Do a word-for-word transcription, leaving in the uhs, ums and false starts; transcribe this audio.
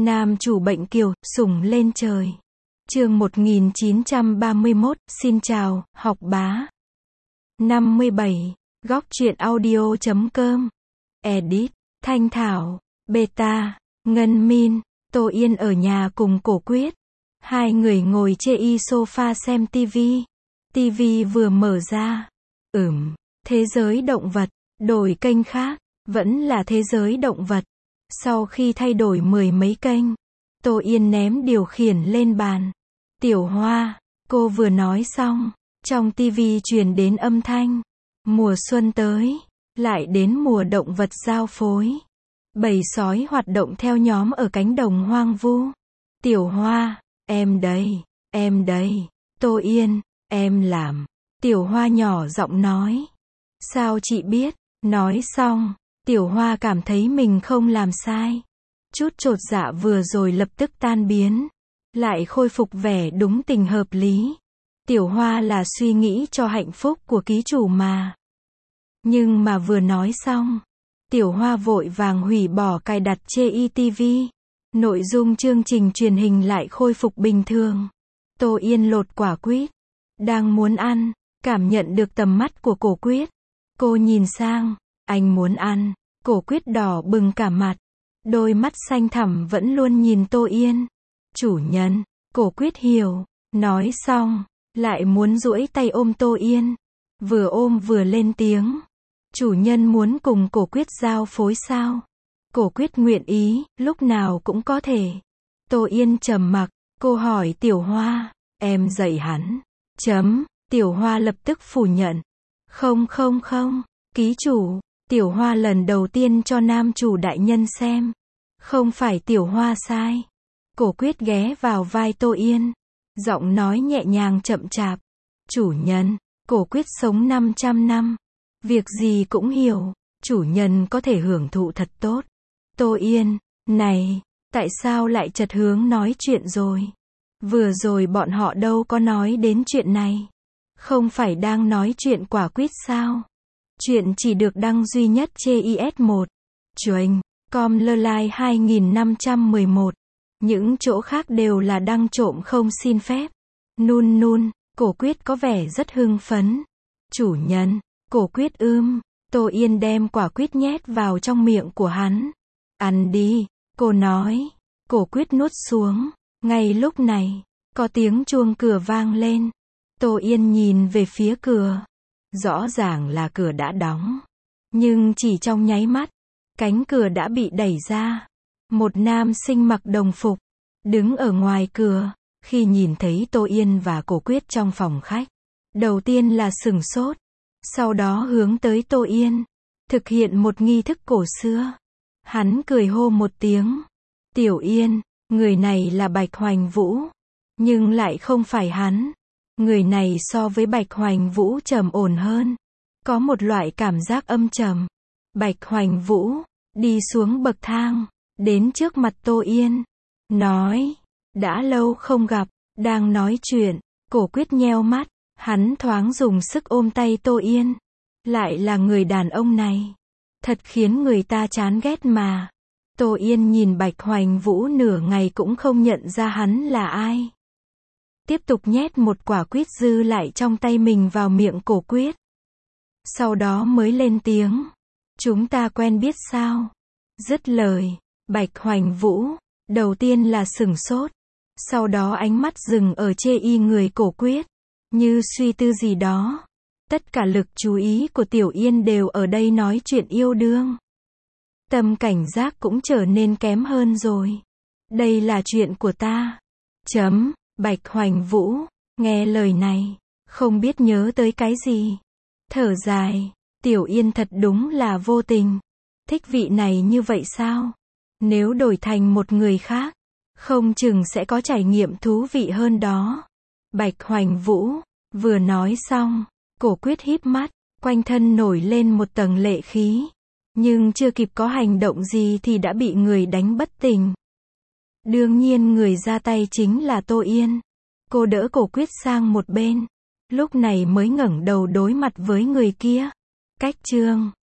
Nam chủ bệnh kiều, sủng lên trời. Chương một nghìn chín trăm ba mươi mốt, xin chào, học bá. năm mươi bảy, góc truyện audio chấm com. Edit, Thanh Thảo, Beta, Ngân Min, Tô Yên ở nhà cùng Cổ Quyết. Hai người ngồi chê y sofa xem tivi. Tivi vừa mở ra. Ừm, thế giới động vật, đổi kênh khác, vẫn là thế giới động vật. Sau khi thay đổi mười mấy kênh, Tô Yên ném điều khiển lên bàn. Tiểu Hoa, cô vừa nói xong, trong tivi truyền đến âm thanh. Mùa xuân tới, lại đến mùa động vật giao phối. Bầy sói hoạt động theo nhóm ở cánh đồng hoang vu. Tiểu Hoa, em đây, em đây. Tô Yên, em làm. Tiểu Hoa nhỏ giọng nói. Sao chị biết? Nói xong, Tiểu Hoa cảm thấy mình không làm sai. Chút chột dạ vừa rồi lập tức tan biến, lại khôi phục vẻ đúng tình hợp lý. Tiểu Hoa là suy nghĩ cho hạnh phúc của ký chủ mà. Nhưng mà vừa nói xong, Tiểu Hoa vội vàng hủy bỏ cài đặt chê y tivi. Nội dung chương trình truyền hình lại khôi phục bình thường. Tô Yên lột quả quýt, đang muốn ăn, cảm nhận được tầm mắt của Cổ Quyết. Cô nhìn sang, anh muốn ăn. Cổ Quyết đỏ bừng cả mặt, đôi mắt xanh thẳm vẫn luôn nhìn Tô Yên. Chủ nhân, Cổ Quyết hiểu, nói xong, lại muốn duỗi tay ôm Tô Yên. Vừa ôm vừa lên tiếng. Chủ nhân muốn cùng Cổ Quyết giao phối sao? Cổ Quyết nguyện ý, lúc nào cũng có thể. Tô Yên trầm mặc, cô hỏi Tiểu Hoa, em dạy hắn. Chấm, Tiểu Hoa lập tức phủ nhận. Không không không, ký chủ. Tiểu Hoa lần đầu tiên cho nam chủ đại nhân xem. Không phải Tiểu Hoa sai. Cổ Quyết ghé vào vai Tô Yên, giọng nói nhẹ nhàng chậm chạp. Chủ nhân, Cổ Quyết sống năm trăm năm. Việc gì cũng hiểu. Chủ nhân có thể hưởng thụ thật tốt. Tô Yên, này, tại sao lại chật hướng nói chuyện rồi? Vừa rồi bọn họ đâu có nói đến chuyện này. Không phải đang nói chuyện quả quýt sao? Chuyện chỉ được đăng duy nhất chê i ét một. Chuềnh, com lơ lai hai nghìn năm trăm mười một. Những chỗ khác đều là đăng trộm không xin phép. Nun nun, Cổ Quyết có vẻ rất hưng phấn. Chủ nhân, Cổ Quyết ưm. Tô Yên đem quả quýt nhét vào trong miệng của hắn. Ăn đi, cô nói. Cổ Quyết nuốt xuống. Ngay lúc này, có tiếng chuông cửa vang lên. Tô Yên nhìn về phía cửa. Rõ ràng là cửa đã đóng. Nhưng chỉ trong nháy mắt, cánh cửa đã bị đẩy ra. Một nam sinh mặc đồng phục, đứng ở ngoài cửa. Khi nhìn thấy Tô Yên và Cổ Quyết trong phòng khách, đầu tiên là sửng sốt. Sau đó hướng tới Tô Yên, thực hiện một nghi thức cổ xưa. Hắn cười hô một tiếng. Tiểu Yên, người này là Bạch Hoành Vũ. Nhưng lại không phải hắn. Người này so với Bạch Hoành Vũ trầm ổn hơn. Có một loại cảm giác âm trầm. Bạch Hoành Vũ đi xuống bậc thang, đến trước mặt Tô Yên. Nói, đã lâu không gặp, đang nói chuyện. Cổ Quyết nheo mắt, hắn thoáng dùng sức ôm tay Tô Yên. Lại là người đàn ông này. Thật khiến người ta chán ghét mà. Tô Yên nhìn Bạch Hoành Vũ nửa ngày cũng không nhận ra hắn là ai. Tiếp tục nhét một quả quýt dư lại trong tay mình vào miệng Cổ Quyết. Sau đó mới lên tiếng. Chúng ta quen biết sao? Dứt lời, Bạch Hoành Vũ đầu tiên là sửng sốt. Sau đó ánh mắt dừng ở chê y người Cổ Quyết. Như suy tư gì đó. Tất cả lực chú ý của Tiểu Yên đều ở đây nói chuyện yêu đương. Tâm cảnh giác cũng trở nên kém hơn rồi. Đây là chuyện của ta. Chấm, Bạch Hoành Vũ nghe lời này, không biết nhớ tới cái gì. Thở dài, Tiểu Yên thật đúng là vô tình. Thích vị này như vậy sao? Nếu đổi thành một người khác, không chừng sẽ có trải nghiệm thú vị hơn đó. Bạch Hoành Vũ vừa nói xong, Cổ Quyết híp mắt, quanh thân nổi lên một tầng lệ khí. Nhưng chưa kịp có hành động gì thì đã bị người đánh bất tỉnh. Đương nhiên người ra tay chính là Tô Yên. Cô đỡ Cổ Quyết sang một bên. Lúc này mới ngẩng đầu đối mặt với người kia. Cách chương